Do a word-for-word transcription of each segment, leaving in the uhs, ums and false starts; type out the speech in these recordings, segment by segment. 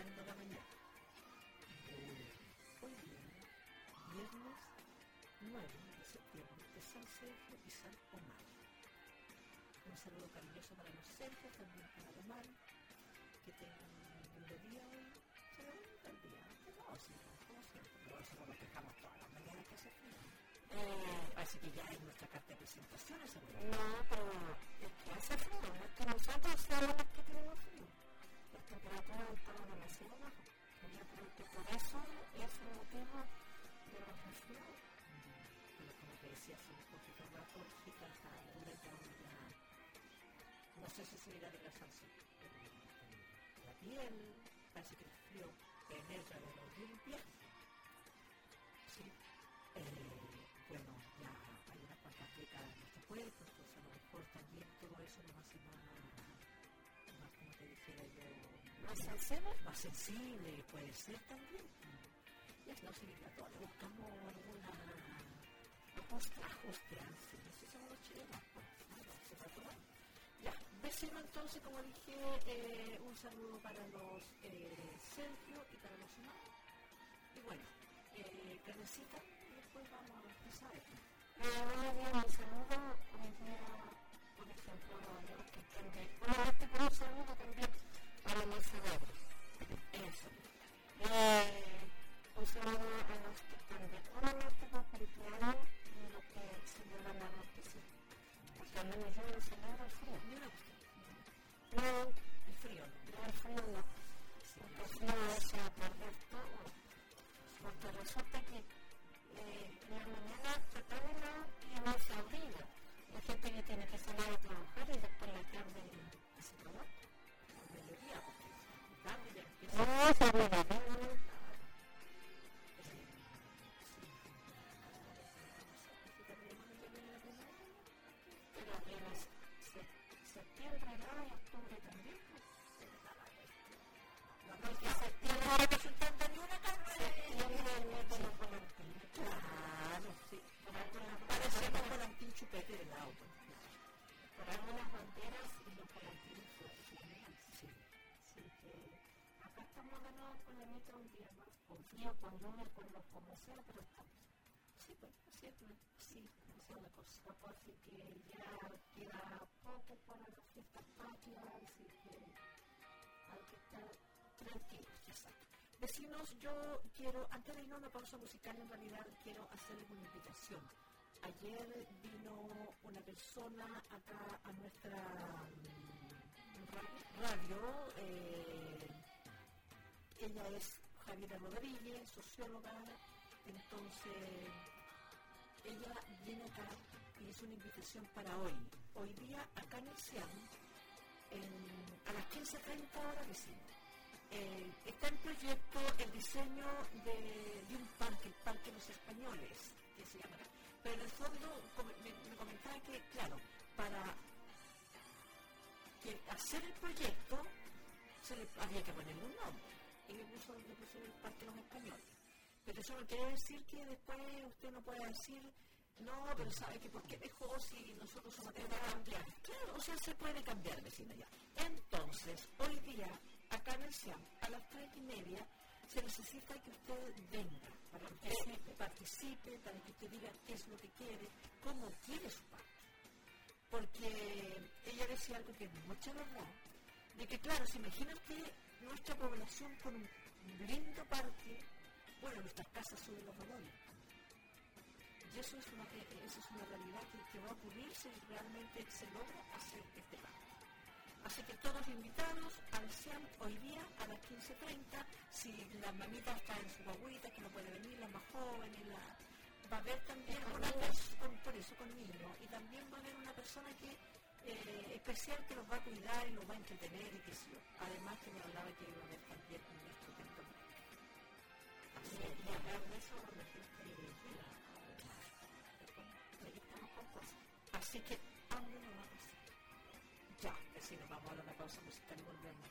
cristiano de la mañana. Hoy día, viernes nueve de septiembre, de San Sergio y San Omar. Un saludo cariñoso para los Sergios, también para Omar, que tengan un lindo día hoy. Se lo bonito el día, pero no, sí, como siempre, pero eso no lo dejamos todas las mañanas que hace frío. Eh, parece que ya es nuestra carta de presentaciones, seguro. No, pero es que hace frío, no es que nosotros seamos los que tenemos frío. Las temperaturas están demasiado bajas. Yo creo que por eso es el motivo de los resfriados. Pero como te decía, si me coge la Jorgita, está durante ya. No sé si se irá de la salsa. La piel, parece que el frío penetra de los limpias. Sí. Eh, bueno, ya hay unas cuantas décadas en nuestro cuerpo, entonces a lo mejor también todo eso nos hace más, más como te dijera yo, ¿Más sensible? más sensible, puede ser también. Y es no civilización, buscamos alguna ajuste, ajuste, así, no sé si somos los chilenos, pues, claro, se va a tomar. Ya, vecino entonces, como dije, eh, un saludo para los eh, Sergio y para los humanos. Y bueno, eh, carnecita, y después vamos a empezar esto. Eh, buenos días, un saludo. Hoy día, por ejemplo, a los que están de... Bueno, este con un saludo también para los cerebros. Eso. Eh, un saludo a los que están de pronóstico cristiano y los que celebran la noticia. Porque al menos yo no celebro el frío. Ni una cuestión. No, El frío, ¿no? no, el frío no. Porque el frío es a perder todo. Porque resulta que eh, en la mañana se termina y no se abriga. La gente que tiene que salir a trabajar y después la tarde hace trabajo. Al mediodía, porque la tarde ya empieza. No, se abriga, ¿no? Pero apenas septiembre, ¿no? Y octubre también. Porque septiembre No representando ni una carne. septiembre es el mes de los volantín. Claro, sí. Por algunas Parecemos banderas, volantín chupete del auto. por algunas banderas y los volantines funcionan. Sí. Así que acá estamos de nuevo con la meta un día más. Con frío, con lluvia, con los como sea, pero estamos. Sí, pues, así es, ¿no? Sí, esa es la cosa. Así que ya queda poco para las fiestas patrias, así que hay que estar tranquilos. Exacto. Vecinos, yo quiero, antes de irnos a una pausa musical, en realidad quiero hacerles una invitación. Ayer vino una persona acá a nuestra mm, radio, eh, ella es Javiera Rodríguez, socióloga, entonces ella viene acá y hizo una invitación para hoy. Hoy día acá en el CIAM, en, a las quince treinta horas vecino. Eh, está en proyecto el diseño de, de un parque, el Parque Los Españoles, que se llama. Pero en el fondo me, me comentaba que, claro, para que hacer el proyecto se le había que ponerle un nombre. Y le puso, le puso el Parque Los Españoles. Pero eso no quiere decir que después usted no pueda decir, no, pero sabe que por qué dejó si nosotros somos de cambiar. Claro, o sea, se puede cambiar, vecina, ya. Entonces, hoy día, acá en el CIAM, a las tres y media, se necesita que usted venga, para que usted participe, para que usted diga qué es lo que quiere, cómo quiere su parque. Porque ella decía algo que es mucha verdad, de que claro, se imagina que nuestra población con un lindo parque, bueno, nuestras casas suben los valores. Y eso es una, eso es una realidad que, que va a ocurrir si realmente se logra hacer este parque. Así que todos invitados al CIAM hoy día a las quince treinta. Si la mamita está en su guaguita, que no puede venir, la más joven, y la, va a haber también una persona, por eso con niños, y también va a haber una persona que eh, especial que los va a cuidar y los va a entretener y que sí. Además que me hablaba que iba a haber también un estupendo parque. Así que y hablar de eso con la gente de Venezuela. Así que hambre no va a pasar. Ya, así nos vamos a dar una pausa musical y volvemos.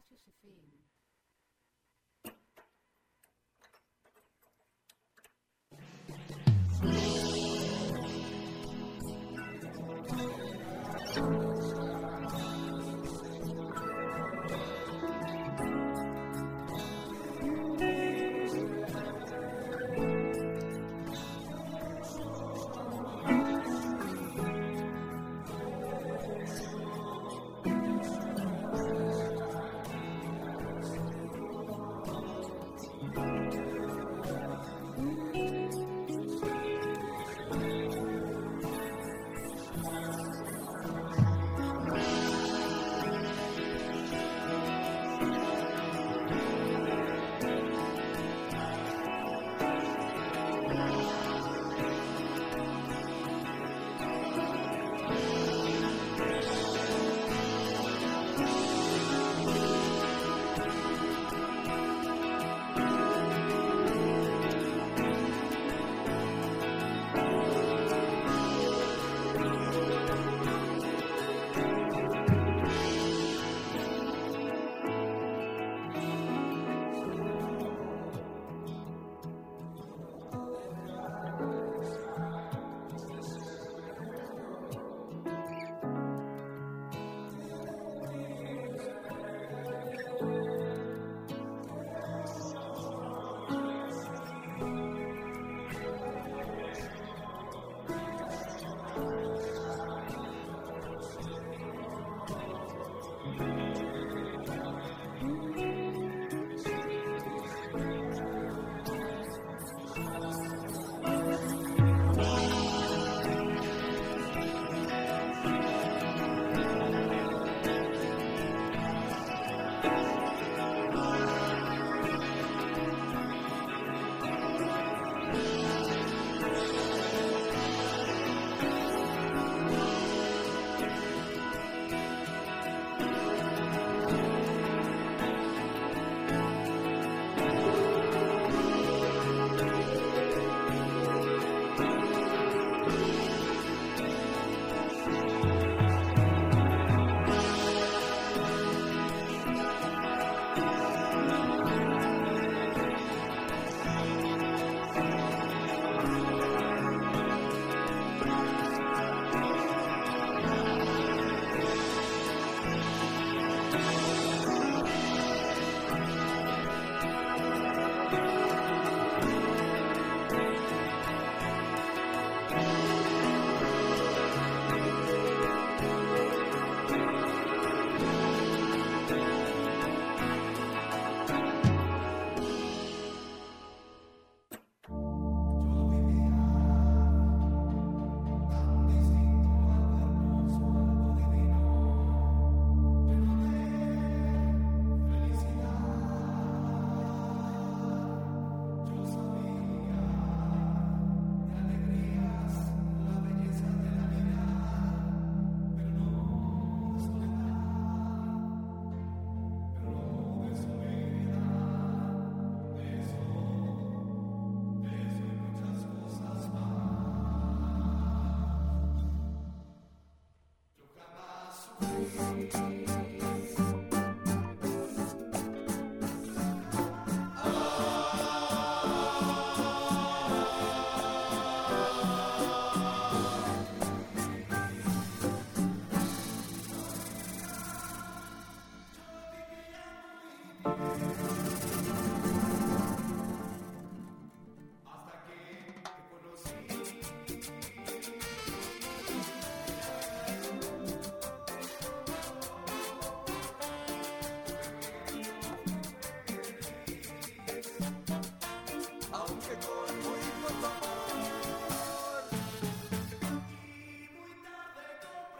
Espacios F M.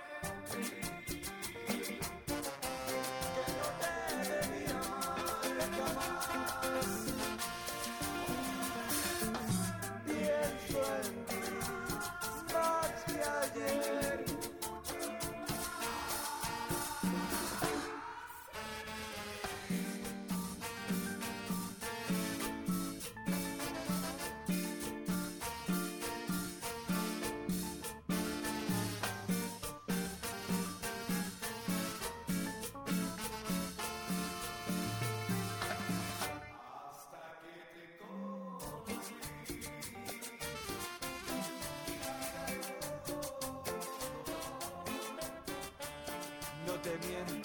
Que no te debí amar.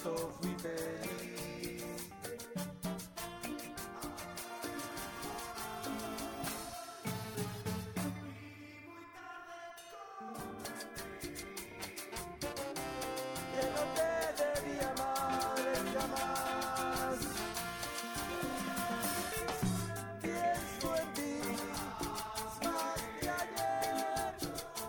pronto fui feliz. Que no te debí amar jamás. Pienso en ti más que ayer.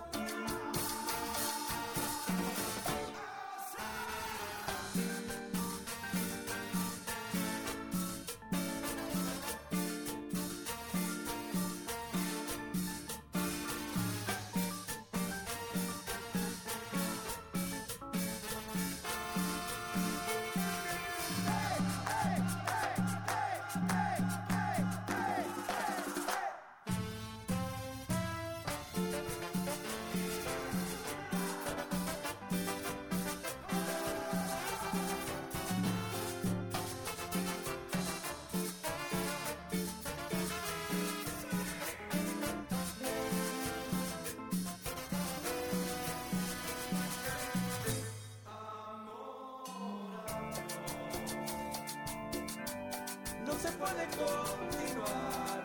No se puede continuar.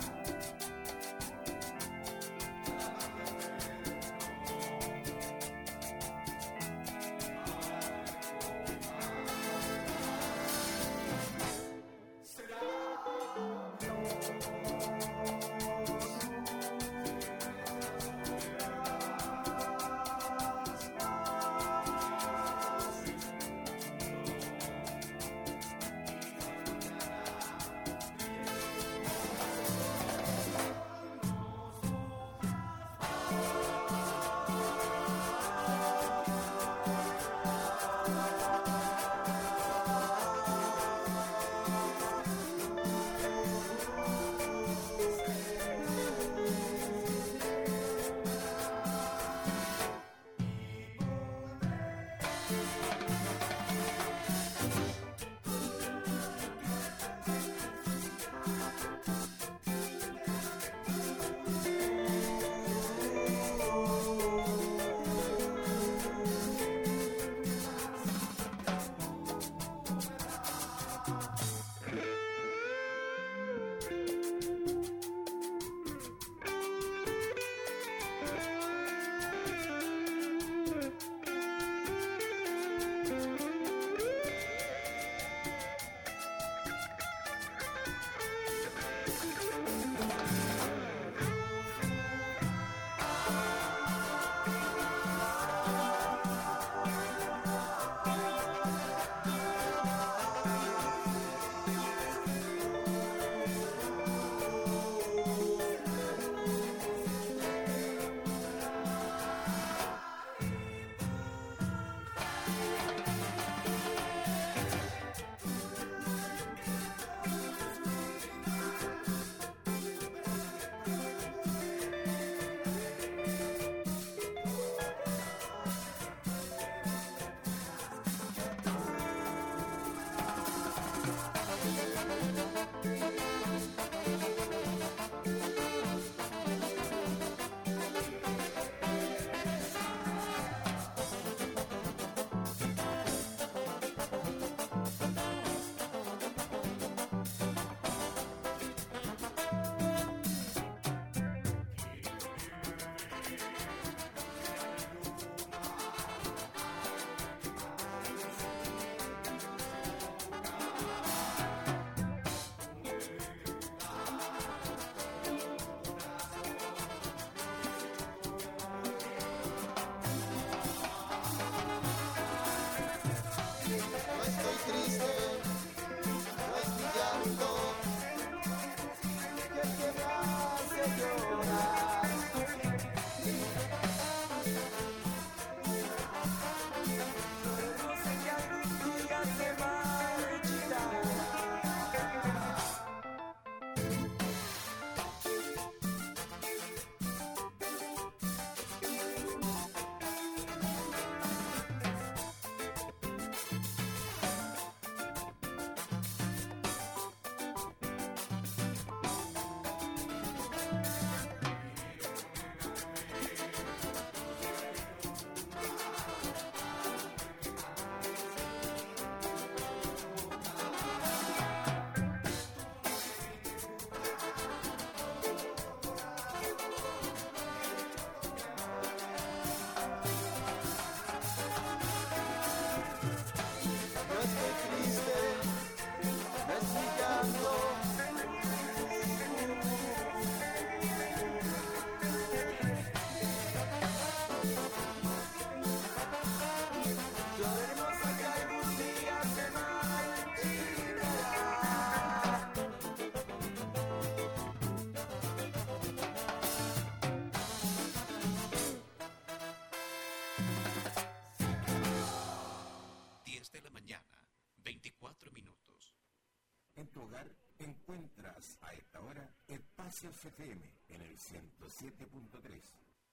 en tu hogar, encuentras a esta hora Espacios F M en el ciento siete punto tres.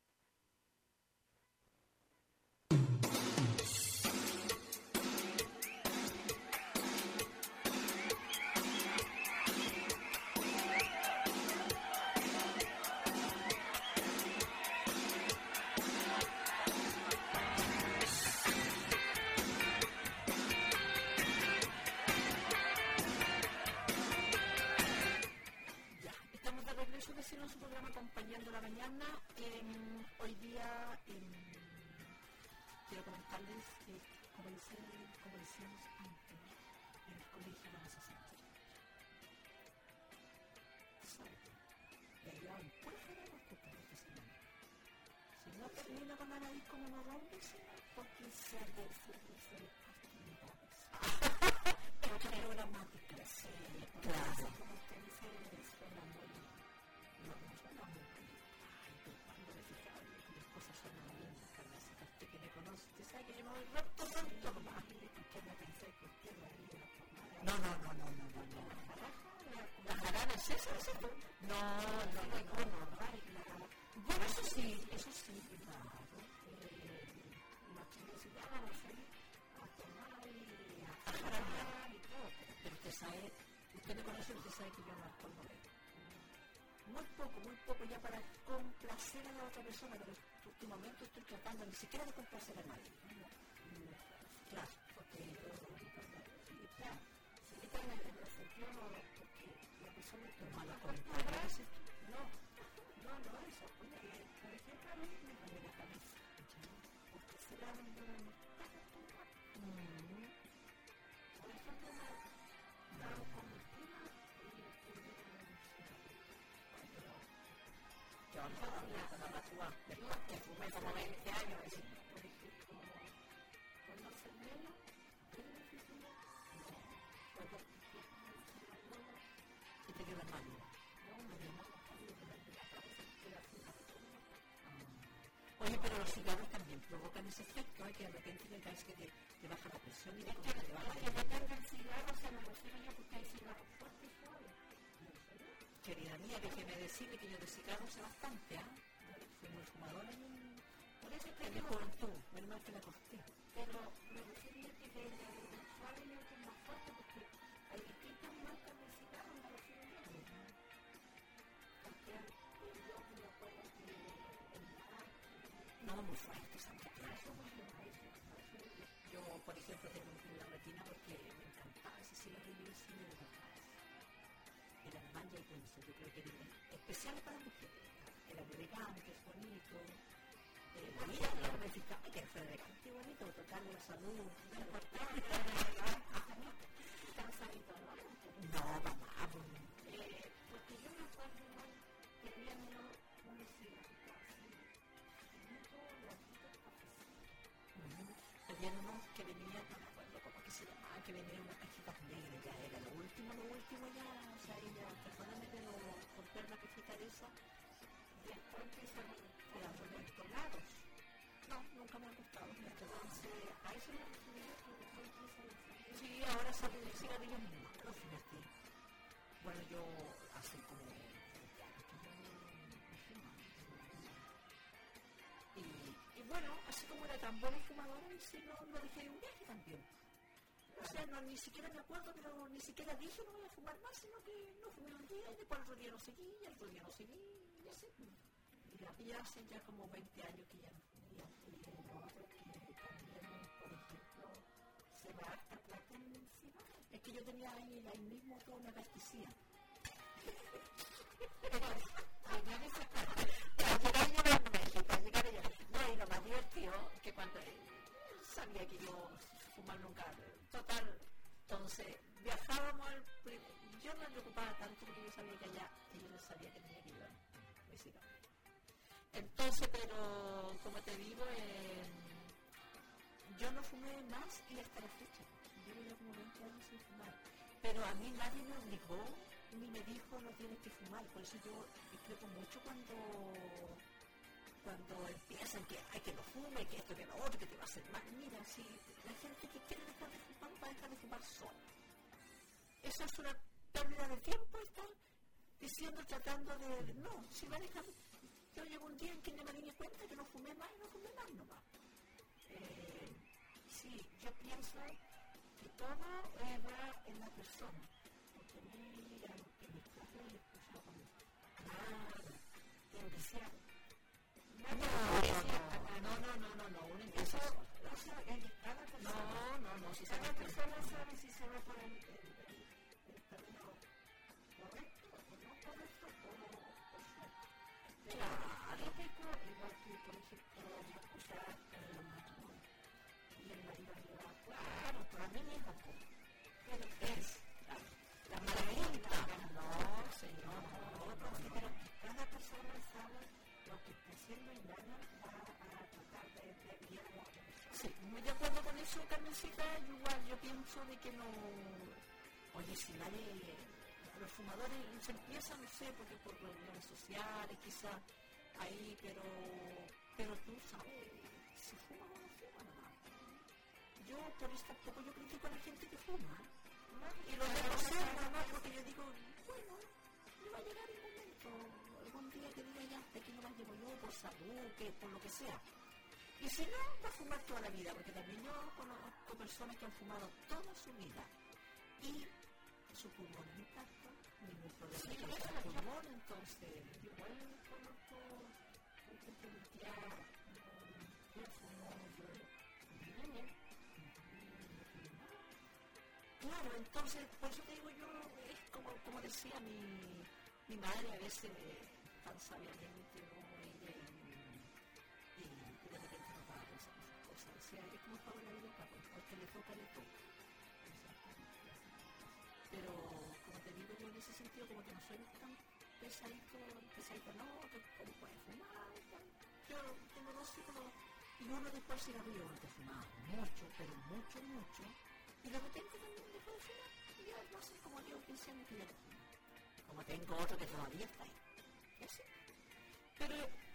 Su programa Acompañando la Mañana. Eh, hoy día eh, quiero comentarles que, como, dice, como decíamos antes, en el colegio vamos a sentir. Suerte. Y allá en puerta de los cumpleaños, si no termina con la nariz como no rompe, porque se de ser actividades. Pero programáticas, sí, claro. Como usted dice, son las muy No, no, no, no, no, no, no. ¿Las jaranas es eso? No, no, no, no, no. Bueno, eso sí, eso sí, claro. Las chicas se van a salir a tomar y a jaranear y todo. Pero usted sabe, usted me conoce, usted sabe que yo no alcohol no bebo. Muy poco, muy poco ya para complacer a la otra persona, pero últimamente estoy tratando ni siquiera de complacer a nadie. Claro, porque claro, si te dan el sentido porque la persona es mala con el no, no, no, eso, porque por ejemplo a mí me duele la cabeza, porque se la ven de una por ejemplo, no, con mi prima yo no sabía que la patúa, que fumé como veinte años, por ejemplo, cuando se mela, y te queda mal. Oye, pero los cigarros también provocan ese efecto, ¿eh? Que de repente te caes que te, te baja la presión y te, te, te baja la presión. Que depende del cigarro, se me refiero yo porque hay cigarros fuertes y suaves. Querida mía, déjeme decirle que yo de cigarros sé bastante, ¿ah? ¿eh? Fui muy fumadora en un... Por eso te digo juventud, menos mal que la corté. Pero me refiero que de suave y otro más fuerte porque hay distintas marcas de cigarros en los cigarros. Porque yo me acuerdo que no muy fuertes, aunque claro. Yo, por ejemplo, tengo una retina porque me encantaba ese cigarrillo así de verdad. Era manja y dulce, yo creo que era especial para mujeres. Era elegante, bonito. Eh, bonita, claro, me fijaba que era elegante y bonito, tocarle la salud. No importaba, no, mamá, eh, porque yo me acuerdo que tenía menos una cigarrita así. Había unos que venían, no me acuerdo cómo que se llamaban, que venían unas cajitas negras, ya era lo último, lo último ya, o sea, ella, perdóname, pero por ver la cajita de esa, después empiezan a poner tonados. No, nunca me han gustado. Entonces, a eso me refiero que después empieza a decir. Sí, ahora salen los cigarrillos malos, fíjate. Bueno, yo hace como veinte años que yo no fumo. Y, y bueno, así como era tan buena fumadora, y si no, lo dejé de un viaje también. O sea, no, ni siquiera me acuerdo, pero ni siquiera dije no voy a fumar más, sino que no fumé un día y después el otro día no seguí, y el otro día no seguí, y así. Y ya hace ya como veinte años que ya no fumé. Y lo otro que también, por ejemplo, se va harta plata encima. Es que yo tenía ahí, ahí mismo toda una pastilla. Pero al llegar esa plata, al llegar yo en México, al llegar allá, no, y lo más divertido que cuando sabía que yo fumar nunca, total, entonces viajábamos, al, yo no me preocupaba tanto porque yo sabía que allá, y yo no sabía que tenía que llevar mi cigarro. Entonces, pero como te digo, eh, yo no fumé más y hasta la fecha. Llevo ya como veinte años sin fumar. Pero a mí nadie me obligó ni me dijo no tienes que fumar. Por eso yo discrepo mucho cuando, cuando empiezan que hay que no fume, que esto, que lo otro, que te va a hacer mal. Mira, si la gente que quiere dejar de fumar va a dejar de fumar sola. Eso es una pérdida de tiempo estar diciendo, tratando de... No, si va a dejar... Yo llevo un día en que me di cuenta que no fumé más y no fumé más nomás. Eh, sí, yo pienso que todo eh, va en la persona. Porque mira, en mi caso yo he escuchado como, claro, en desear. No, no, no, no, no, un eso, o sea, en cada persona. No, no, no, si cada persona sabe si se va por el, el, el, el camino correcto o no correcto o por suerte. Claro, típico, igual que, por ejemplo, la cosa en los matrimonios. Y el marido lleva, claro, para mí mismo, pero es la maravilla. No, señor, no, no, pero cada persona sabe lo que está haciendo y nadie va a tratar de desviar a la otra persona. Sí, muy de acuerdo con eso, Carmencita. Igual yo pienso de que no... Oye, si nadie... Los fumadores se empiezan, no sé, porque por reuniones sociales, quizás ahí, pero... Pero tú sabes si fuma o no fuma, nomás. Yo, por eso tampoco yo critico a la gente que fuma. ¿No? Y lo dejo ser, nomás, porque yo digo, bueno, me va a llegar el momento, algún día que diga ya, hasta aquí no más llevo yo, por salud, que por lo que sea. Y si no, va a fumar toda la vida, porque también yo conozco personas que han fumado toda su vida. Y su pulmón es intacto, ningún problema sí, con su pulmón, entonces igual conozco, por ejemplo, mi tía, yo fumo, yo, mi niña. Claro, entonces, por eso te digo yo, es como, como decía mi, mi madre, a veces tan sabiamente, ¿no? Ella y, y, y de repente no paga esas cosas. Decía, es como para la vida, al que le toca, le toca. Pero, como te digo yo en ese sentido, como que no soy tan pesadito, pesadito, no, que puedes fumar, yo tengo dos hijos, y uno después cigarrillo, antes fumaba mucho, pero mucho, mucho, y de repente también dejó de fumar, y ya no sé, como yo quince años que ya no fumo. Como tengo otro que todavía está ahí, y así. Pero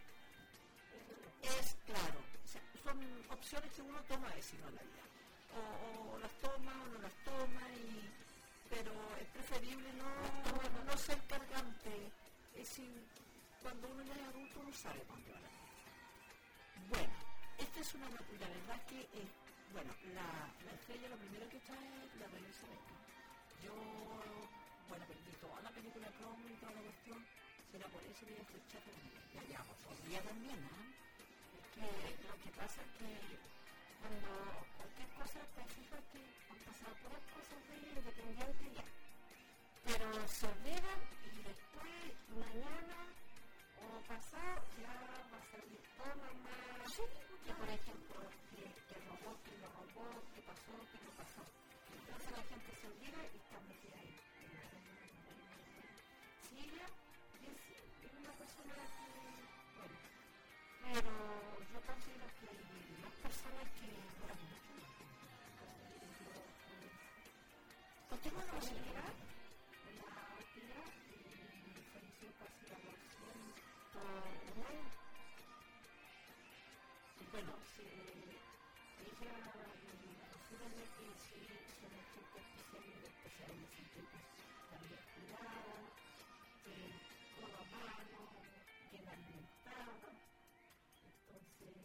es claro, o sea, son opciones que uno toma a veces en la vida, o, o las toma o no las toma, y pero es preferible no, no, no ser cargante. Es decir, cuando uno ya es adulto uno sabe cuándo va a la vida. Bueno, esta es una la verdad que eh, bueno, la, la estrella lo primero que está es la reina Isabel. Yo, bueno, perdí toda la película Chrome y toda la cuestión, será por eso que ya estoy chata con ella. Ya, ya, pues podría también, ¿eh? Es que lo que pasa es que cuando cualquier cosa te fijas que han pasado puras cosas de independiente ya, pero se olvidan y después mañana o pasado ya va a salir todo más sí, que por ejemplo que, que robó, que lo robó, que pasó, que no pasó. Entonces la gente se olvida y está metida ahí. Silvia es, es una persona que, bueno, pero yo considero que hay más personas que duran mucho más. Continúa la actividad, la actividad y falleció casi a los ciento un años. Bueno, se, ella considera que sí, son gente especial, especial en el sentido que también cuidada, que todo a mano, bien alimentada. Entonces,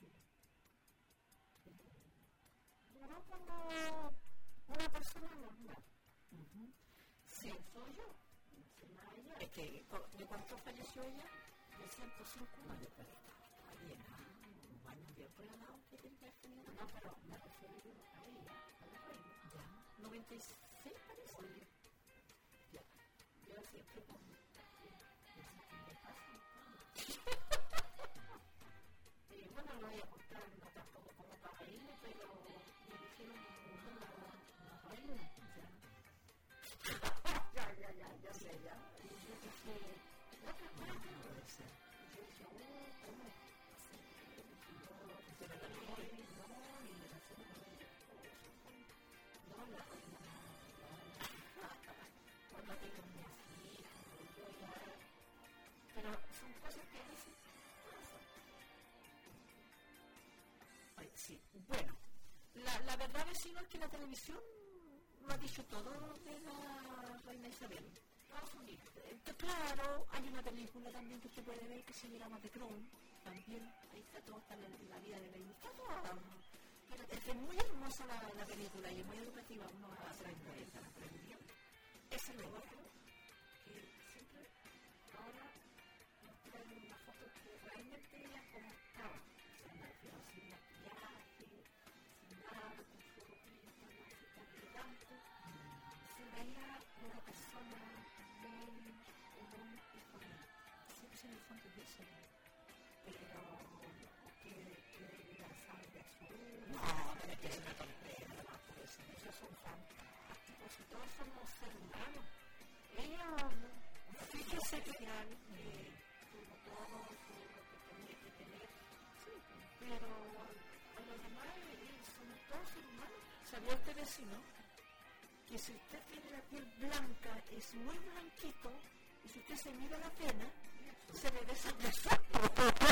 duró como una persona normal. Uh-huh. Sí, soy yo. No sé más allá. Es que, ¿de cuánto falleció ella? De ciento cinco años, pero estaba bien, un baño bien programado que tenía tenido. No, pero me refiero a ella, a la reina. Ya, noventa y seis parece. Oye, ya, yo siempre con eso que me pasa. Y bueno, no voy a contar, no tampoco como para irme, pero me dijeron una, una reina. Ya, ya, ya, ya sé, ya. Y yo dije, no, que no puede ser. Y yo dije, oh, ¿cómo? Y yo, se me da no, y me la hacen no, la reina, cuando tengo mis hijos, yo ya, pero son cosas que a veces pasan. Ay, sí, bueno, la, la verdad, vecino, es que la televisión lo ha dicho todo de la reina Isabel. Sí, eh, claro, hay una película también que usted puede ver que se llama The Crown, también, ahí está todo, está la, la vida de la está toda, pero es, es muy hermosa la, la película y es muy educativa, uno va a aprender, a aprender. Ese es lo otro, que siempre, ahora nos traen una foto que realmente ella como estaba, sin maquillaje, sin nada, con su ropita, así tan elegante, se veía una persona muy común y corriente. Siempre se me fue de eso, pero que la sangre azul, no, pero que es una tontería, no, pues esos son fantásticos y todos somos seres humanos. Ella, fíjese que eh, tuvo todo lo que tenía que tener, sí, pero a los demás eh, somos todos seres humanos. ¿Sabía usted vecino? Que si usted tiene la piel blanca, es muy blanquito, y si usted se mira la pena, se le desaparece.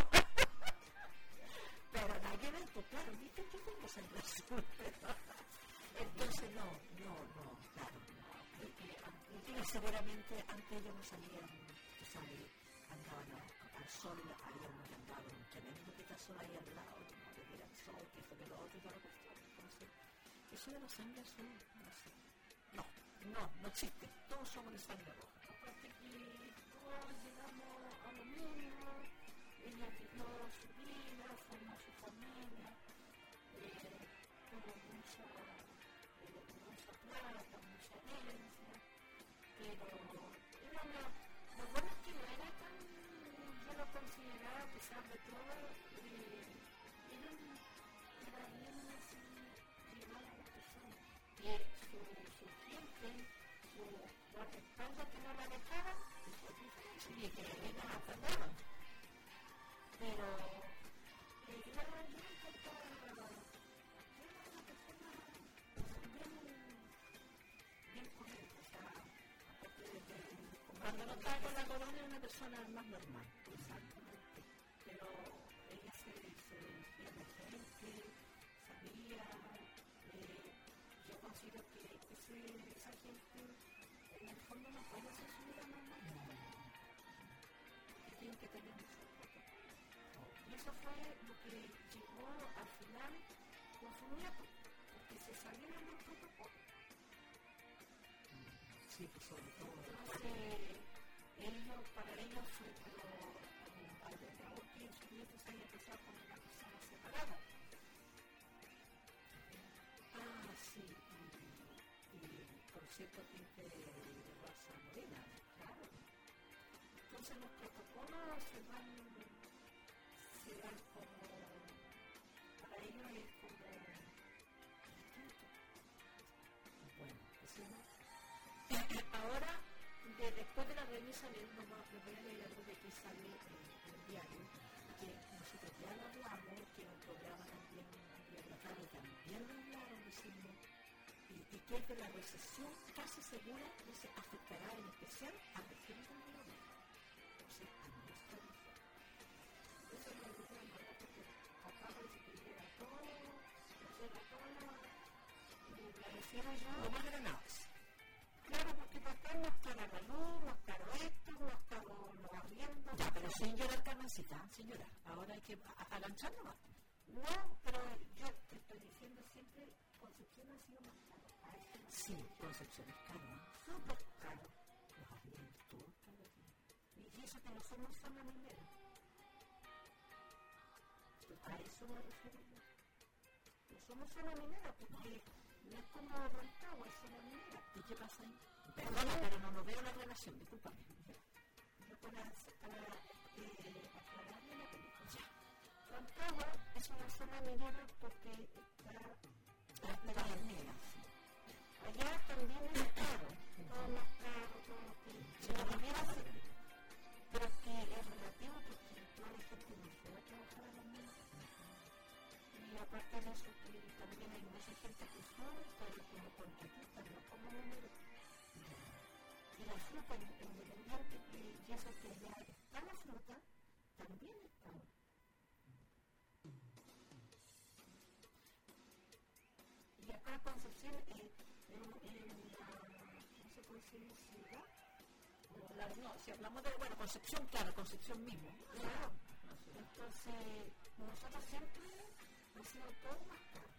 Pero nada que ver, pues claro, viste que tengo sangre azul. Entonces, no, no, no, claro, no. Seguramente antes ellos no salían, salían andaban al sol, habíamos andado un tremendo pitasol ahí al lado, no le dieran sol, que fue de lo otro y toda la cuestión. Entonces, eso de la sangre azul, no sé. No, no, no existe. Todos somos de sangre roja. Aparte que todos llegamos a lo mismo, ella vivió su vida, formó su familia, eh, tuvo mucha, eh, mucha plata, mucha herencia, pero era una, lo bueno es que no era tan, yo lo consideraba a pesar de todo, eh, era, era bien así, llegaba a la persona. Y su, su gente, su guardaespaldas que no la dejaban, y que ellos la aferraban. Pero eh, yo, yo encontraba una persona bien, bien corriente, o sea, cuando no estaba con la corona era una persona más normal, exactamente. Pero ella se, se vestía de gente, sabía, eh, yo considero que ese, esa gente en el fondo no puede hacer su vida normal, porque tienen que tener mucho foto. Y eso fue lo que llegó al final con su nieto, porque se salieron del protocolo. Sí, pues sobre todo. Entonces, ellos, para ellos fue como al verdadero que su nieto se haya empezado con una persona separada. Ah, sí, y, y por cierto tinte de, de raza morena, claro. Entonces los protocolos se van, se van como, para ellos es como distinto. Bueno, eso no. Ahora, de, después de la revisa, les voy a leer algo de que sale en el diario, que nosotros ya lo hablamos, que en el programa también, en la tarde también lo hablaron, diciendo, y, y que es de la recesión casi segura que se afectará en especial a regiones del Noroeste. O sea, a nuestra región. Eso es lo que decía, ¿verdad? Porque acá parece que llega todo, llega todo, la refiero yo, lo más granados. Claro, porque para acá no está la luz, no está esto, no está los arriendos. Ya, pero sin llorar, Carmencita, sin llorar. Ahora hay que agancharnos más. No, pero yo te estoy diciendo siempre, Concepción ha sido más caro. Sí, Concepción es caro, súper caro. Los arriendos, todo caro. Y eso que no somos zona minera. A eso me refiero yo. No somos zona minera porque no es como Rancagua, es zona minera. ¿Y qué pasa ahí? Perdona, pero no, no veo la relación, discúlpame. Yo para, para eh, aclarar bien la película. Ya. Rancagua es una zona minera porque está la playa minera. Allá también es caro, todo más caro, todo lo que se lo debiera hacer. Pero es que es relativo porque toda la gente no se va a trabajar a la mina. Y aparte de eso, que también hay mucha gente que sube, pero como contratista, no como número. Y la fruta independiente, y eso que ya está la fruta, también está. Y acá Concepción, eh, en, en la, no sé cómo se dice, ciudad, o La, no, si hablamos de, bueno, Concepción, claro, Concepción mismo. Claro. Entonces, nosotros siempre hemos sido todo más caro.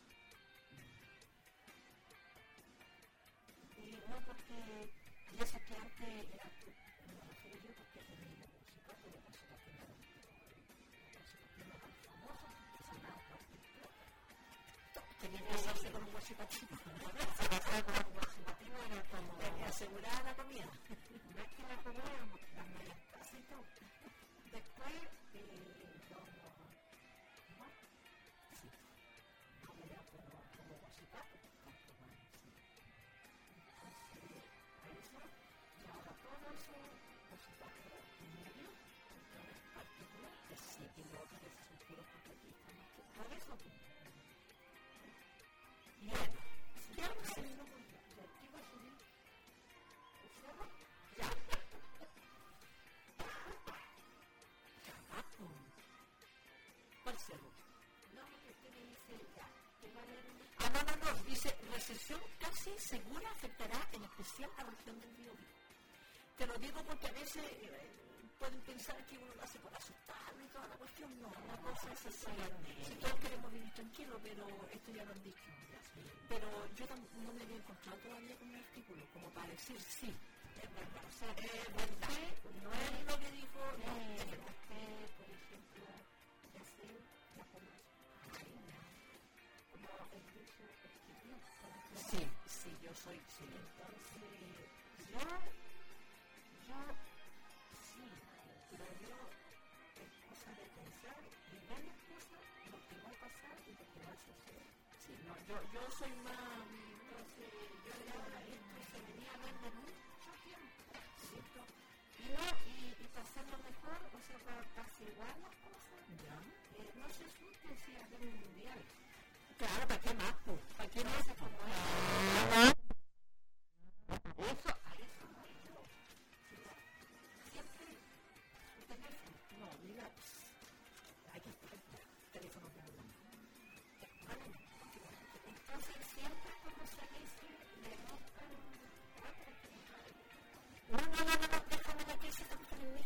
Y no porque yo sé que antes era tú, no me refiero yo porque tenía la música, pero la música tiene la música tan famosa, que se llama Guachipatino. Tenía que hacerse con un guachipatino. Se basaba con un guachipatino, era como... Tenía asegurada la comida. No es que la comíamos, las medias casas y todo. Después, eh, como... ¿no? Sí. Como ya, pero como guachipato, tanto bueno, sí. Entonces, a eso, y ahora todo eso, guachipato en medio, entonces particular, que sí, y luego que son puros contratistas, ¿no? Por eso, y bueno, ya no sé, no voy a, ya aquí va a subir el cerro, ya. ¿Cuál cerro? No, porque me dice ya, que va a haber un... Ah, no, no, no. Dice, recesión casi segura afectará en especial a la región del Biobío. Te lo digo porque a veces eh, pueden pensar que uno lo hace por asustarlo y toda la cuestión. No, la cosa es así. Si todos queremos vivir tranquilos, pero esto ya lo han dicho. Pero yo no me había encontrado todavía con un artículo como para decir sí, es verdad. O sea, es verdad. No es lo que dijo, no, es verdad. Por ejemplo, ya sé, la población, como el dicho escribió. Sí, sí, yo soy, sí. Entonces, yo, yo, sí, pero yo, es cosa de pensar y ver las cosas, lo que va a pasar y lo que va a suceder. Sí, no, yo, yo soy más, entonces, yo ya esto se venía viendo mucho tiempo, ¿cierto? Y no, y, y pasarlo mejor, o sea, para apaciguar las cosas, ¿ya? Eh, no se asuste si hacer un mundial. Claro, ¿para qué más? Pues? ¿Para qué más? Como es. Eso, a eso no es yo. Siempre su teléfono. No, mira, hay que estar teléfono de hablar. Entonces, siempre cuando se dice, le buscan otra que No, no, no, no, no, déjame la crisis que está en mí.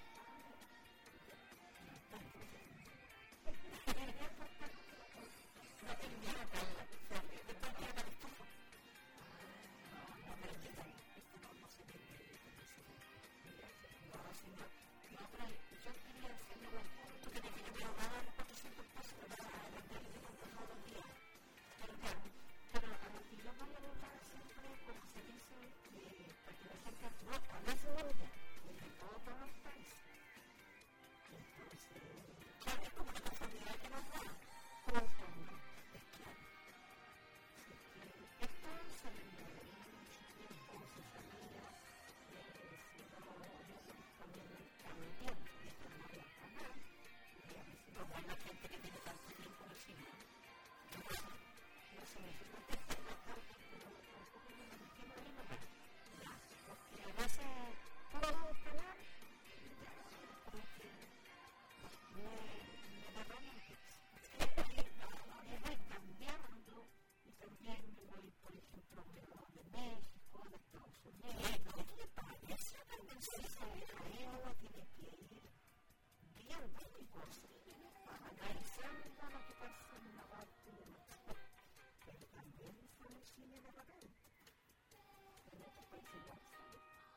No te envío la tabla, después voy a dar estufa. No, pero es que esto no, no se ve. no, señor. No, pero yo quería hacerlo mejor. Tú que te quieres ahorrar los cuatrocientos pesos para la tele de todos los días. Pero claro, pero a lo que yo voy a votar siempre, como se dice, eh, para que la gente vota, no es mundial, de todos los países. Entonces, Claro, es como una conformidad que nos da. punto uno, es claro. Esto se venía de mucho tiempo, se sabía, eh, si no, yo sé que también también tiempo, y esto no había canal, y a veces Como hay la gente que tiene tanto tiempo encima. no se necesita tener tanto, pero tampoco yo me entiendo ni nada. Porque a veces tú vas a un canal, ya, como que me, me da rabia que y voy cambiando, y también me voy, por ejemplo, de, de México, de Estados Unidos, ¿qué le parece? Ahí uno tiene que ir viendo y cosas, analizando lo que pasa en una parte y en otra. Pero también sale el cine de repente. En otros países igual sale.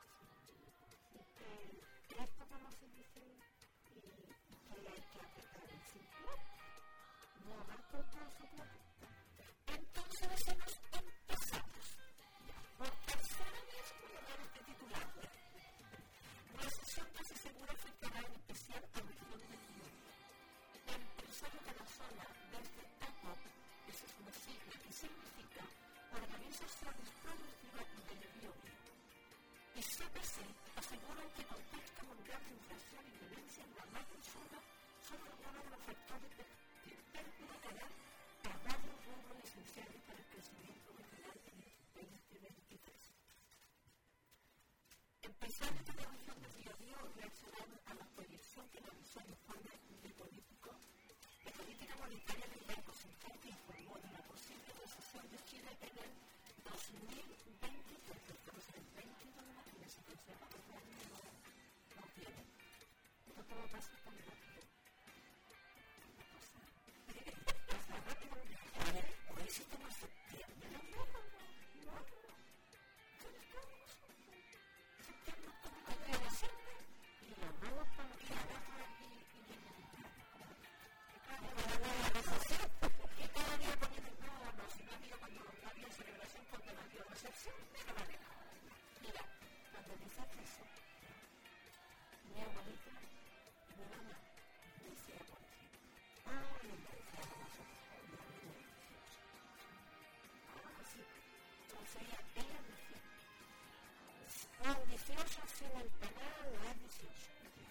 Así que esto, como se dice, y que hay que apretar el cinturón. No dar por todo su plata. Entonces decimos, empezamos. Por tercera vez voy a dar este titular. Recesión casi segura afectará en especial a la región del Biobío. Empresarios de la zona desde TACO, esa es una sigla que significa Organizaciones Productivas del Biobío, y C P C aseguran que el contexto mundial de inflación y violencia en la macrozona son algunos de los factores que perjudicarán a varios rubros esenciales para el crecimiento regional en el veinte veintitrés. Empresarios de la región del Biobío reaccionaron a la proyección que realizó el informe de político de política monetaria del Banco Central, que informó de la posible recesión de Chile en el dos mil veintitrés. Estamos en el veintidós, la situación ¿Cómo pasa tan rápido? Pasa rápido. Por eso te vas a septiembre. No, no, no. Septiembre como que voy a diciembre. Y la mano para que agarra y y cada día poniendo no, no, si no había cuando no había celebración porque no había recepción, pero vale. Mira, cuando dices eso, mi abuelita, mi mamá, me decía por qué. Ah, me decía a nosotros, ah, sí. Entonces ella, ella decía, un dieciocho sin empanada no es dieciocho.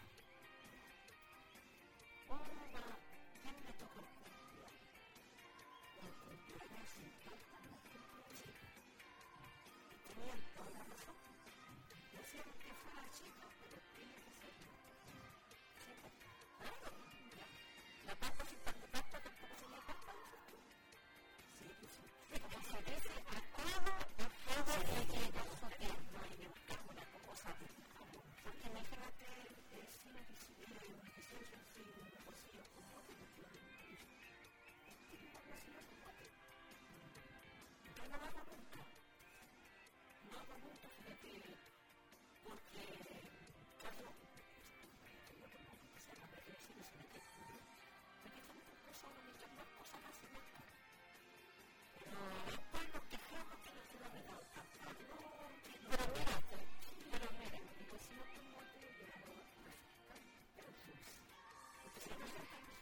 Oh, va, ¿quién me tocó el cumpleaños? El cumpleaños cincuenta, no sí. Y tenían toda la razón. Decían que fuera chico, pero tiene que ser chico. Claro, ya. La pasta sin pan de pasta tampoco se llama pasta, ¿no? Sí, pues sí. Pero se dice a todo, a todo le llega su tiempo y le buscamos una cosa. Porque imagínate, eh, si no quisiera una dieciocho, si un negocillo como otro, pero no hago nunca. No hago nunca, fíjate, porque, claro, yo como que se llama de vecinos y de que, porque también empezó a meter más cosas así más caras. Pero después nos quejamos que no se lo ha dado tanto. Pero mira, pero mira, mi vecino como te llevaba a la fiesta, pero sus, porque se nos sentamos.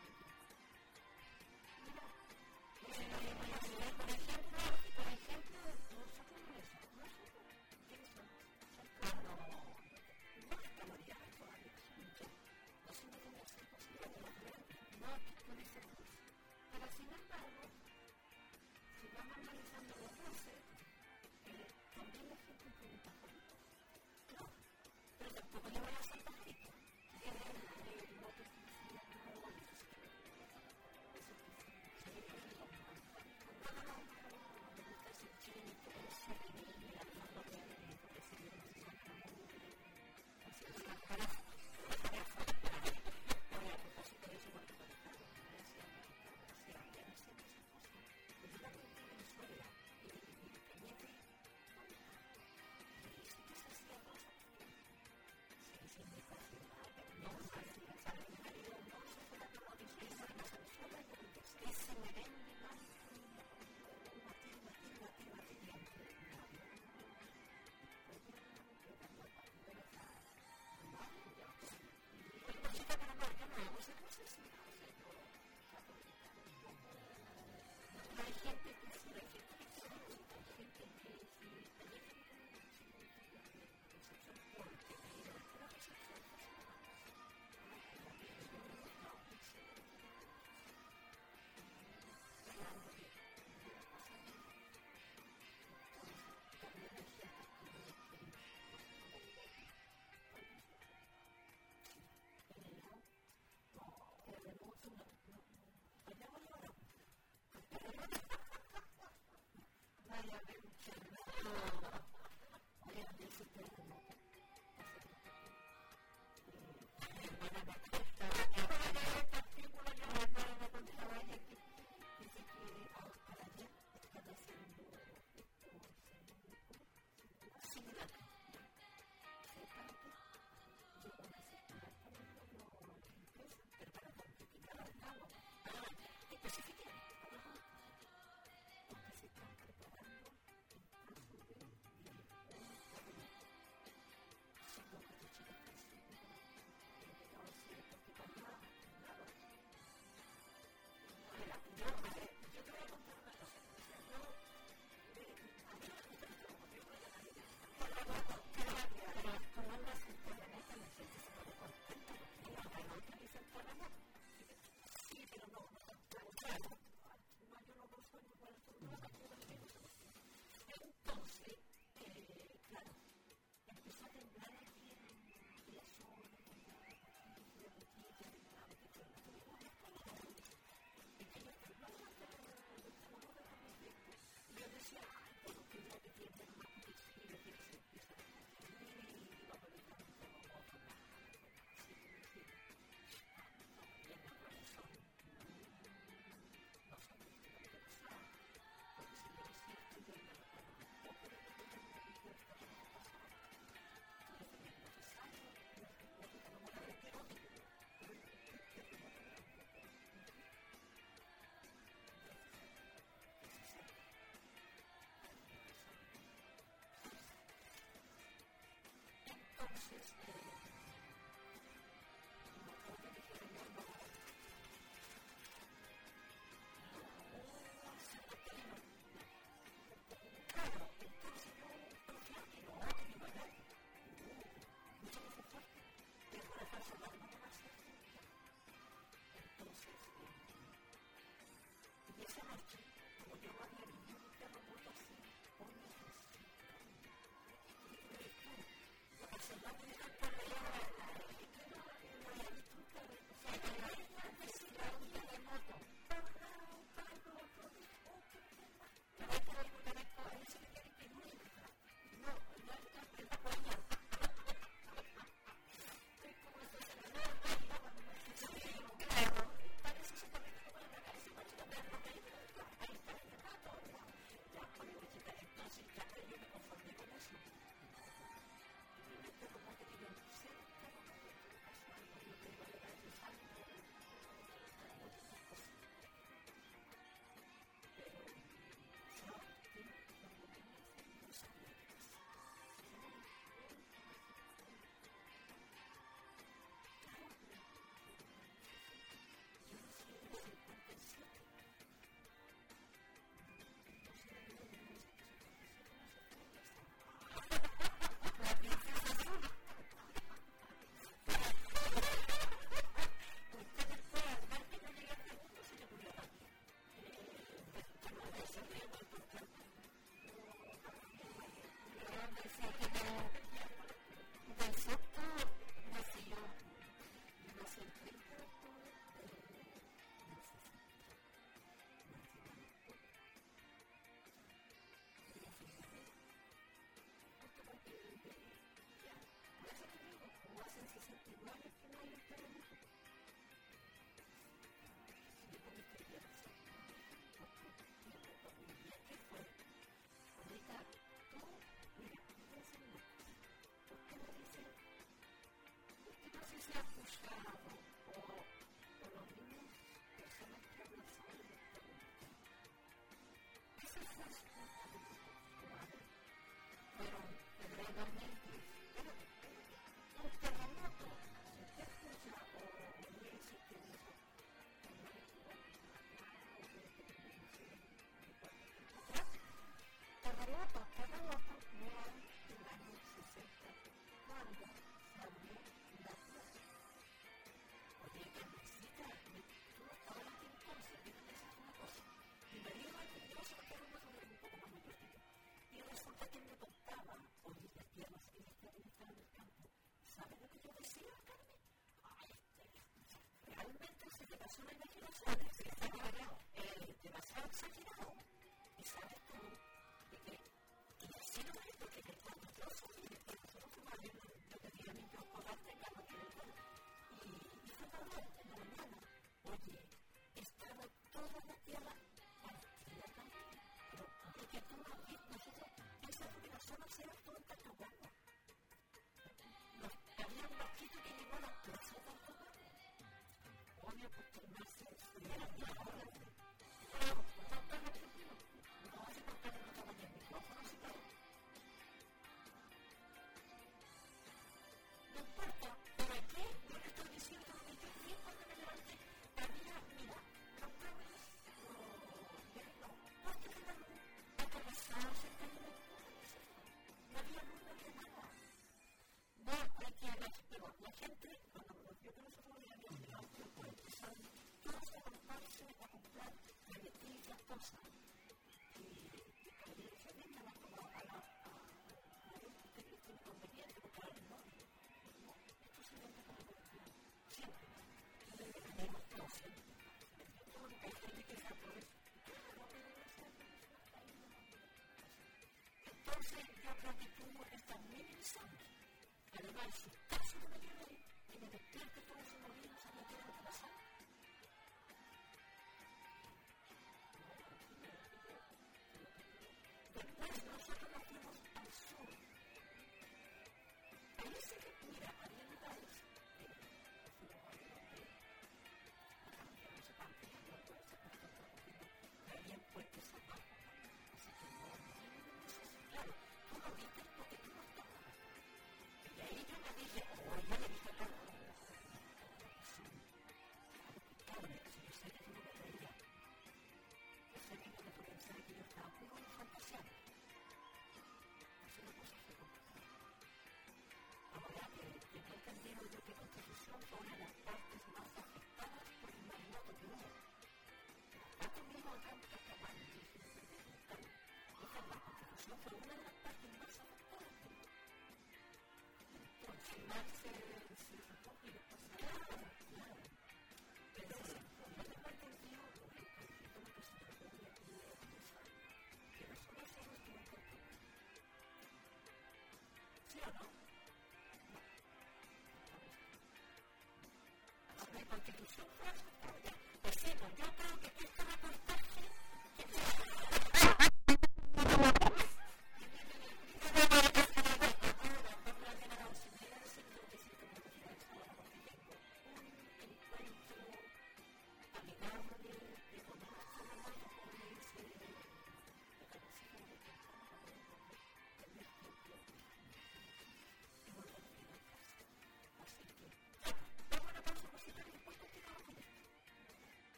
Mira, eh, por ejemplo, por ejemplo, nosotros no es, nosotros, ¿quiénes somos? Son cuando no estamos ya todavía, no se me tiene que hacer posible de la verdad, no, no necesitamos. Pero sin embargo, si vamos analizando los meses, eh, también la gente pregunta por esto. Claro, pero tampoco le voy a hacer pajito. Que es el voto oficial, no necesito. Eso es que sí, sí, no, no, no, me gusta ese chinito, ese niño, la forma de ver, porque si no se saca así es una cara, una cara fuerte. Oye, a propósito de eso, porque cuando estaba en Grecia, decía, ya no sé esas cosas. Yo también en Venezuela, y independiente, y sí que se hacía cosas. Sí, sí, me parece mal, pero no, ¿sabes? ¿Sabes? Mi marido no se fue a todo difícil, no se me fue a todo difícil. Ese merengue, no, Martín, Martín, Martín, Martín, Martín. Pero chica, pero no, yo no hago esas cosas, sí, no, o sea, yo, hay gente que sí, hay gente que sí, hay gente que sí, hay gente que recepción porque mira, la recepción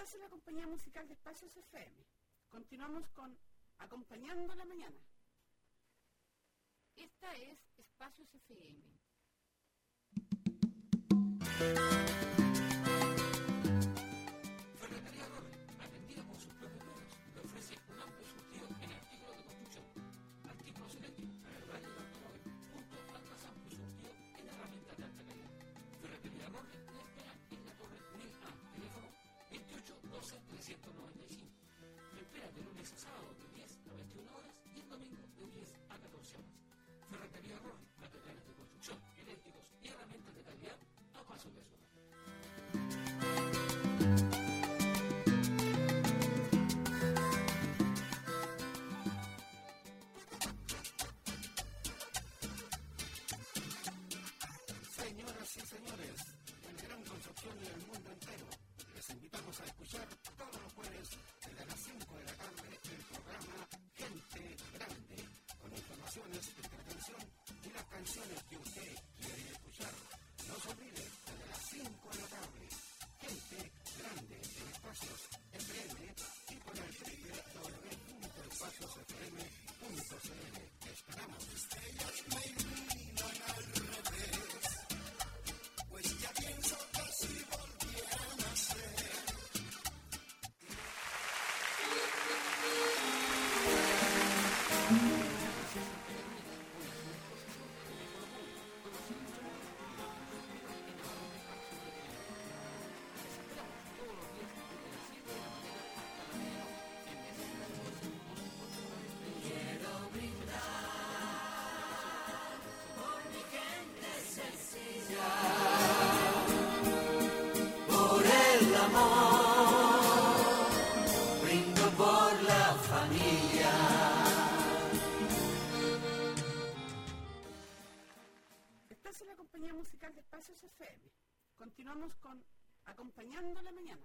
Estás en la compañía musical de Espacios F M. Continuamos con Acompañando la Mañana. Esta es Espacios F M. Ferretería Roble, atendida por sus propios dueños, le ofrece un amplio surtido en artículos de construcción, artículos eléctricos, aeronaves y automóvil, junto al más amplio surtido en herramientas de alta calidad. Ferretería Roble le espera en la torre mil A, teléfono veintiocho doce trescientos noventa y cinco. Le espera de lunes a sábado de diez a veintiuna horas y el domingo de diez a catorce horas. Ferretería Roble, materiales de construcción, eléctricos y herramientas de calidad a paso de zona. Señoras y señores, en Gran Concepción y el mundo entero, les invitamos a escuchar todos los jueves desde las cinco de la tarde el programa Gente Grande, con informaciones, entretención y las canciones que usted quiere escuchar. No se olvide, desde las cinco de la tarde, Gente Grande en Espacios F M y por el doble u doble u doble u punto espacios f m punto c l. Esperamos. Estrellas me iluminan al revés, pues ya pienso que si volviera a nacer. Estás en la compañía musical de Espacios F M. Continuamos con Acompañando la Mañana.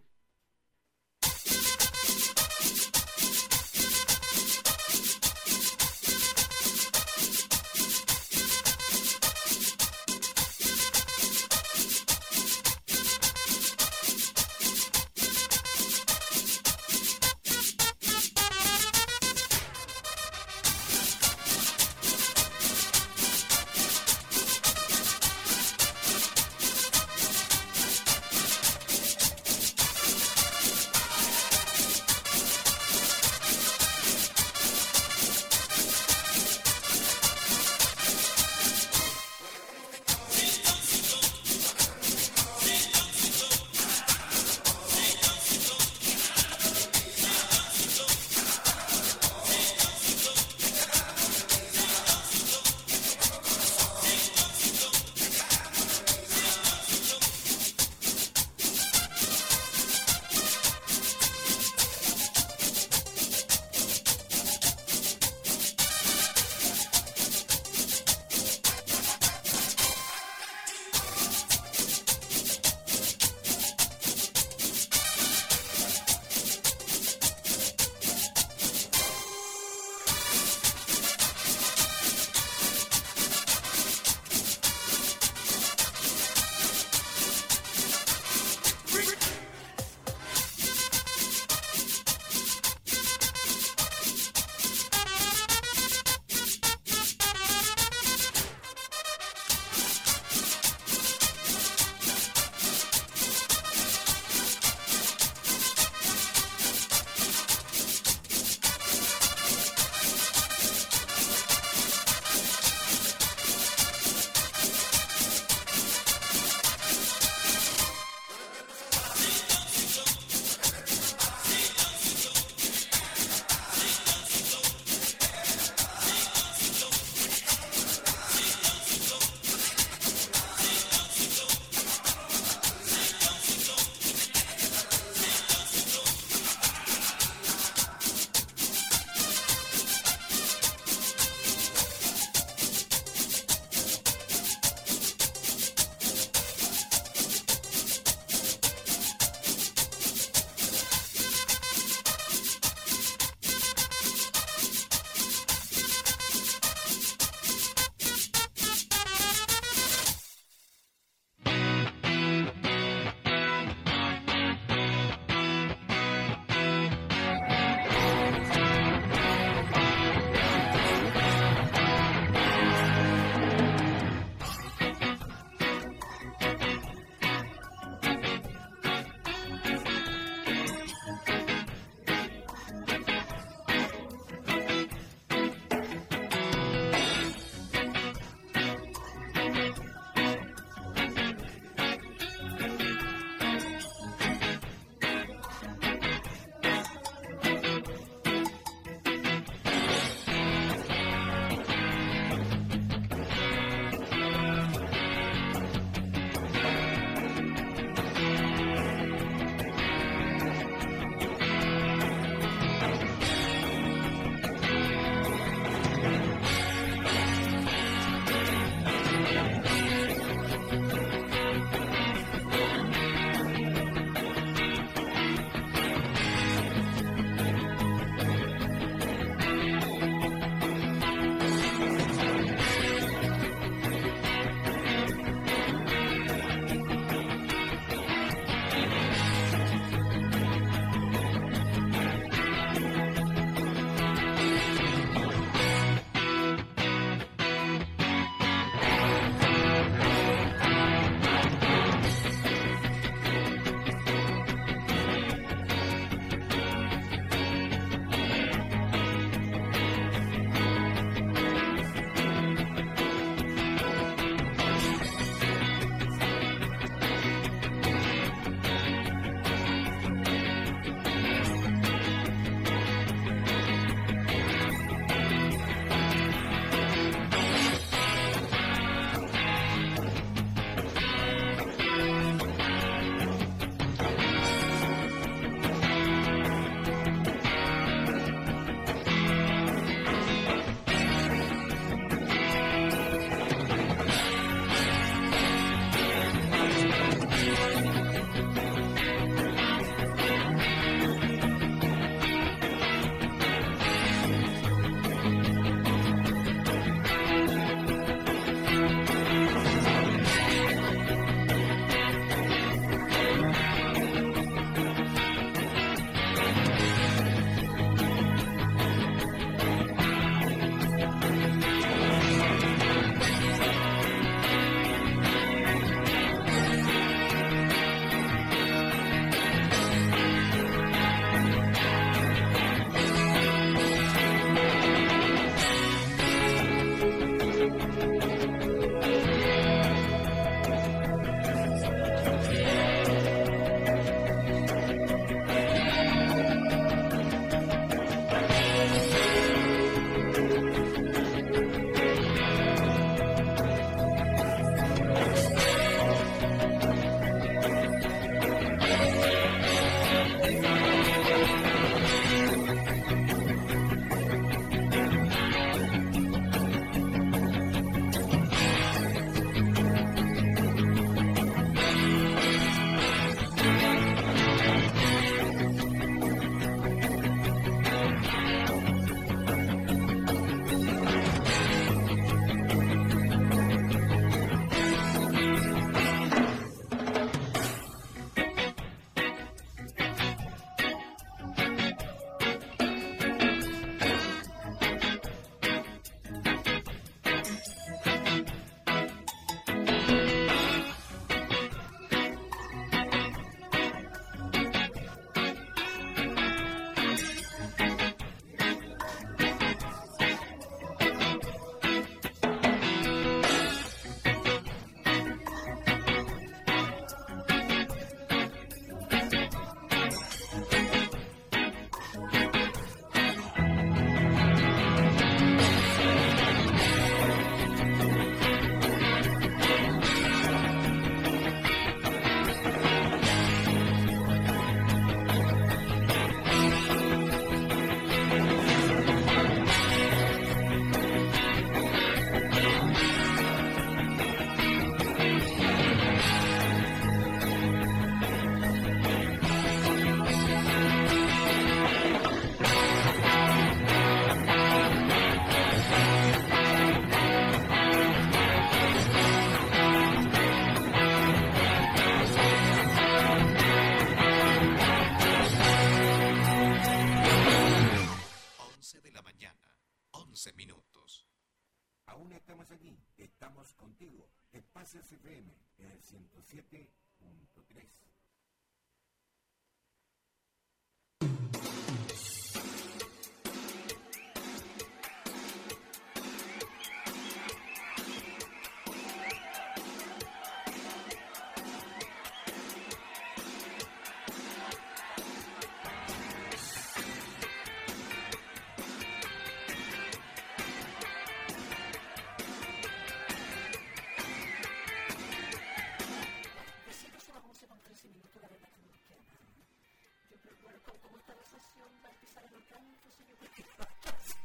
la verdad que no nos queda nada. Yo creo que bueno, como esta recesión va a empezar en otro año, entonces yo creo que va a estar así.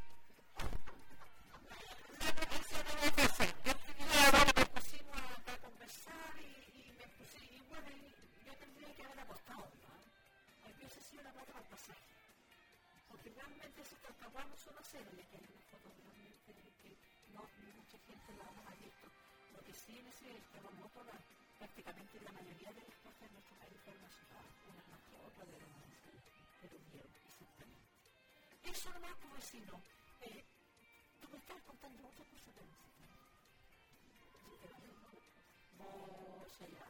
Me pusimos a conversar y, y me puse, y bueno, y yo tendría que haber apostado, ¿no? Aquí hubiese sido la plata para el pasaje. Porque realmente si te acabamos solo cero, ya que hay una foto realmente que no, mucha gente lo ha visto. Lo que sí en ese terremoto, la, prácticamente la mayoría de las cosas en nuestro país fueron azotadas, unas más que otras, de los de los vieron, exactamente. Eso nomás como vecino, eh, tú me estás contando muchas cosas de música. Vos, allá,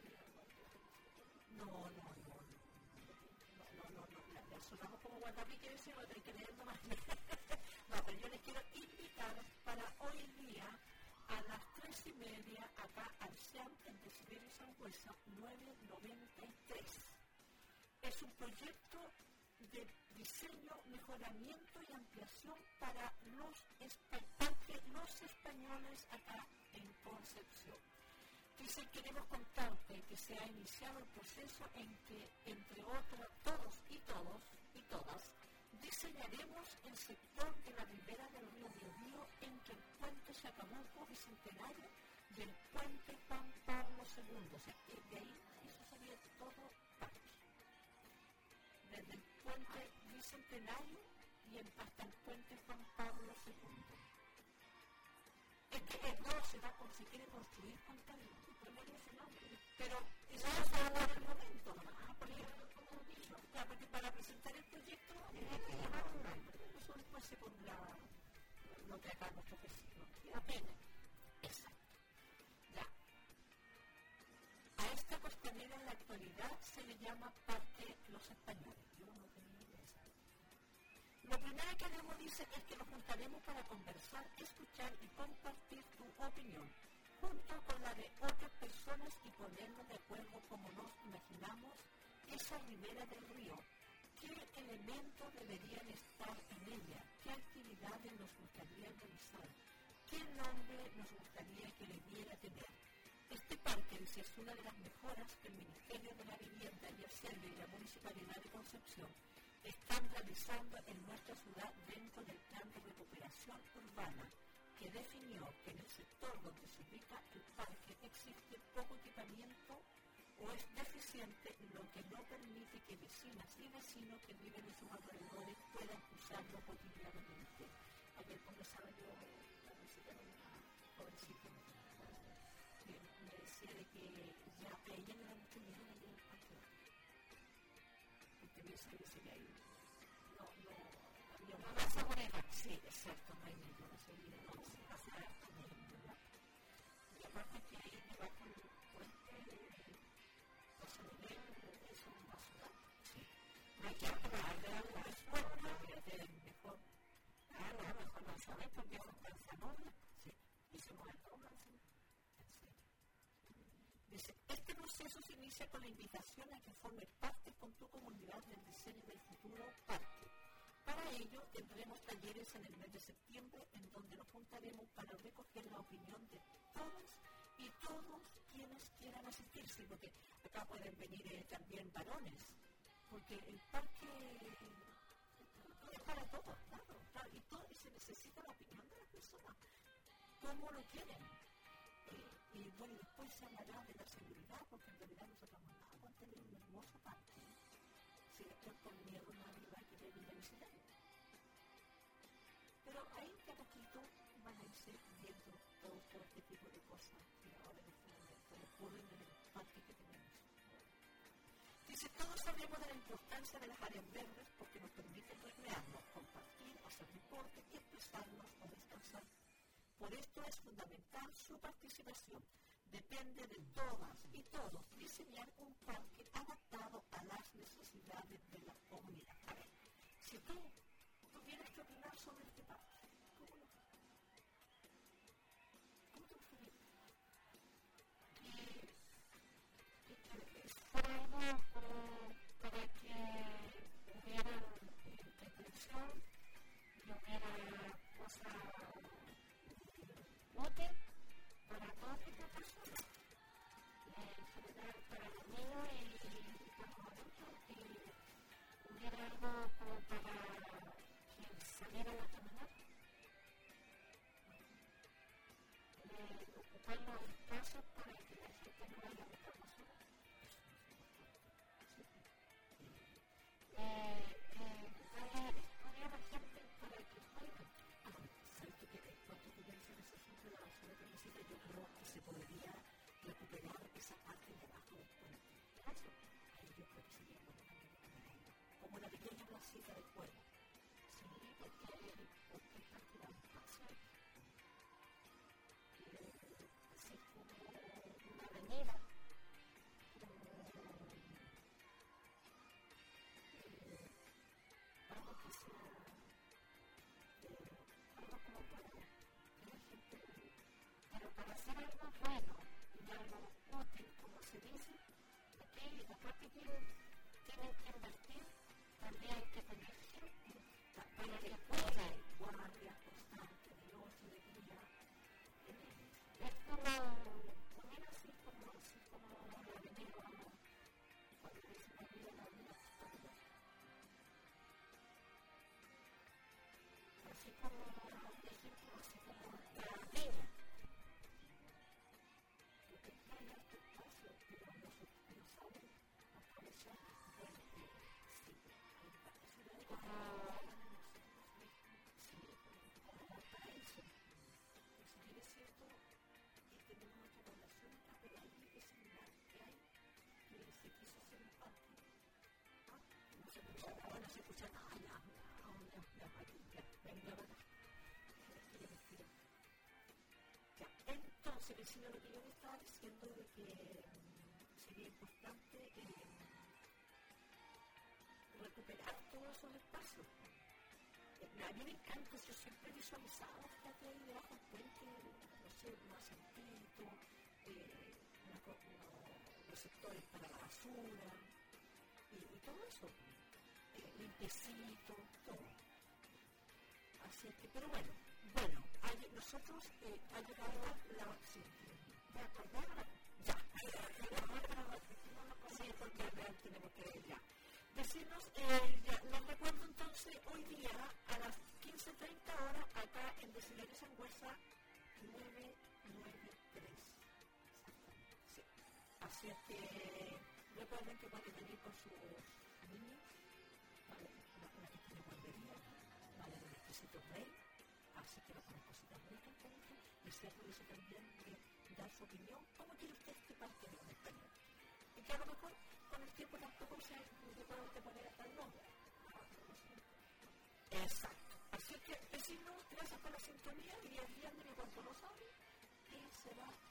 no, no, no, no, no, no, no, no, sonamos como guardapique de ese, no hay que leerlo más. No, pero yo les quiero invitar para hoy día a las tres y media acá al SEAM en Desiderio Sangüesa nueve noventa y tres. Es un proyecto de diseño, mejoramiento y ampliación para los, espa- los españoles acá en Concepción. Dice, queremos contarte que se ha iniciado el proceso en que, entre otros, todos y todos y todas, diseñaremos el sector de la ribera del río Biobío entre el puente Chacabuco Bicentenario y el puente Juan Pablo segundo. O sea, de ahí eso sería todo parque. Desde el puente Bicentenario y hasta el puente Juan Pablo segundo. Es que el no se va a conseguir construir con cariño, pero eso es ahora el momento, ¿no? Porque, como he dicho, ya, porque para presentar el proyecto hay que llamar un nombre. Eso después se pondrá lo que acá nuestro vecino. Apenas. Exacto. Ya. A esta costanera en la actualidad se le llama Parque Los Españoles. Yo no tenía idea. Lo primero que Demo dice es que nos juntaremos para conversar, escuchar y compartir tu opinión, junto con la de otras personas y ponernos de acuerdo como nos imaginamos esa ribera del río. ¿Qué elementos deberían estar en ella? ¿Qué actividades nos gustaría realizar? ¿Qué nombre nos gustaría que debiera tener? Este parque dice, es una de las mejoras que el Ministerio de la Vivienda y Hacienda y la Municipalidad de Concepción están realizando en nuestra ciudad dentro del plan de recuperación urbana, que definió que en el sector donde se ubica el parque existe poco equipamiento o es deficiente, lo que no permite que vecinas y vecinos que viven en sus alrededores puedan usarlo cotidianamente. Ayer conversaba yo la visita de una jovencita que me decía de que ya a ella le da mucho miedo de ir al parque. Porque me decía que se le ha ido. No, no, había una seguridad. Sí, exacto, no hay ninguna seguridad. No, se pasa también, ¿verdad? Y aparte que ahí debajo del puente, pues se le ve, es una ciudad. Sí. No hay que hablar de la escuela, de mejor. Ah, no, mejor no sabe porque es una zanahoria. Sí. Y se mueve todo más. Dice, este proceso se inicia con la invitación a que formes parte con tu comunidad del diseño del futuro parque. Para ello tendremos talleres en el mes de septiembre en donde nos juntaremos para recoger la opinión de todos y todos quienes quieran asistirse, porque acá pueden venir eh, también varones, porque el parque es para todos, claro, claro, y, todo, y se necesita la opinión de las personas, cómo lo quieren. Eh, y bueno, después se hablará de la seguridad, porque en realidad nosotros no vamos a tener un hermoso parque. Si después con miedo nadie va a querer ir a visitar. Pero ahí de a poquito van a irse viendo todo, todo este tipo de cosas que ahora en este momento ocurren en el parque que tenemos. Dice, todos sabemos de la importancia de las áreas verdes porque nos permiten recrearnos, compartir, hacer deporte, expresarnos o descansar. Por esto es fundamental su participación. Depende de todas y todos diseñar un parque adaptado a las necesidades de la comunidad. A ver, si tú tuvieras que opinar sobre este parque, ¿cómo lo haces? ¿Cómo te gustaría? Y fuera algo para que hubiera entretención y hubiera cosas útil para todo tipo de personas, en general para los niños y que sería bueno como la pequeña placita del pueblo. Sí, porque, porque está creando espacio. Así como una avenida. Algo que sea, algo como para que la gente, pero para hacer algo bueno y algo útil, como se dice, aquí, aparte que tienen que invertir, también hay que tener gente para que pueda guardia constante de noche, de día. Es como, poner así como, así como la avenida, cuando dice la vida, la vida, así como, por ejemplo, así como la niña. Porque tiene este espacio, pero no se no saben aprovechar del sí, como sí, como para eso. Si bien es cierto que tenemos nuestra población, pero hay una vecindad que hay que se quiso hacer un parque. Ah, no se escucha nada, no se escucha nada, ya, ya, ya, aquí, ya, venga, venga. Ya, entonces, vecino, lo que yo me estaba diciendo de que sería importante eh, recuperar todos esos espacios. Eh, a mí me encanta, yo siempre he visualizado, fíjate ahí debajo del puente, no sé, un asentito, eh, una, una, los sectores para la basura, y, y todo eso, eh, limpiecito, todo. Así es que, pero bueno, bueno, hay, nosotros eh, ha llegado la opción. ¿De acordaron? Ya, sí, porque ya tenemos que ya. Decirnos, eh, ya, les recuerdo entonces, hoy día a las quince treinta horas, acá en Desiderio Sangüesa nueve nueve tres. Sí. Así es que recuerden que pueden venir con sus niños, ¿vale? Una, una pequeña guardería, ¿vale? Un exquisito rey, así que las cositas muy contentas, y se aprovecha también de dar su opinión, ¿cómo quiere usted que parte de un español? Y que a lo mejor con el tiempo tampoco se puede usted poner hasta el nombre. Exacto. Así que, vecinos, gracias por la sintonía y el viernes, cuando lo saben, y será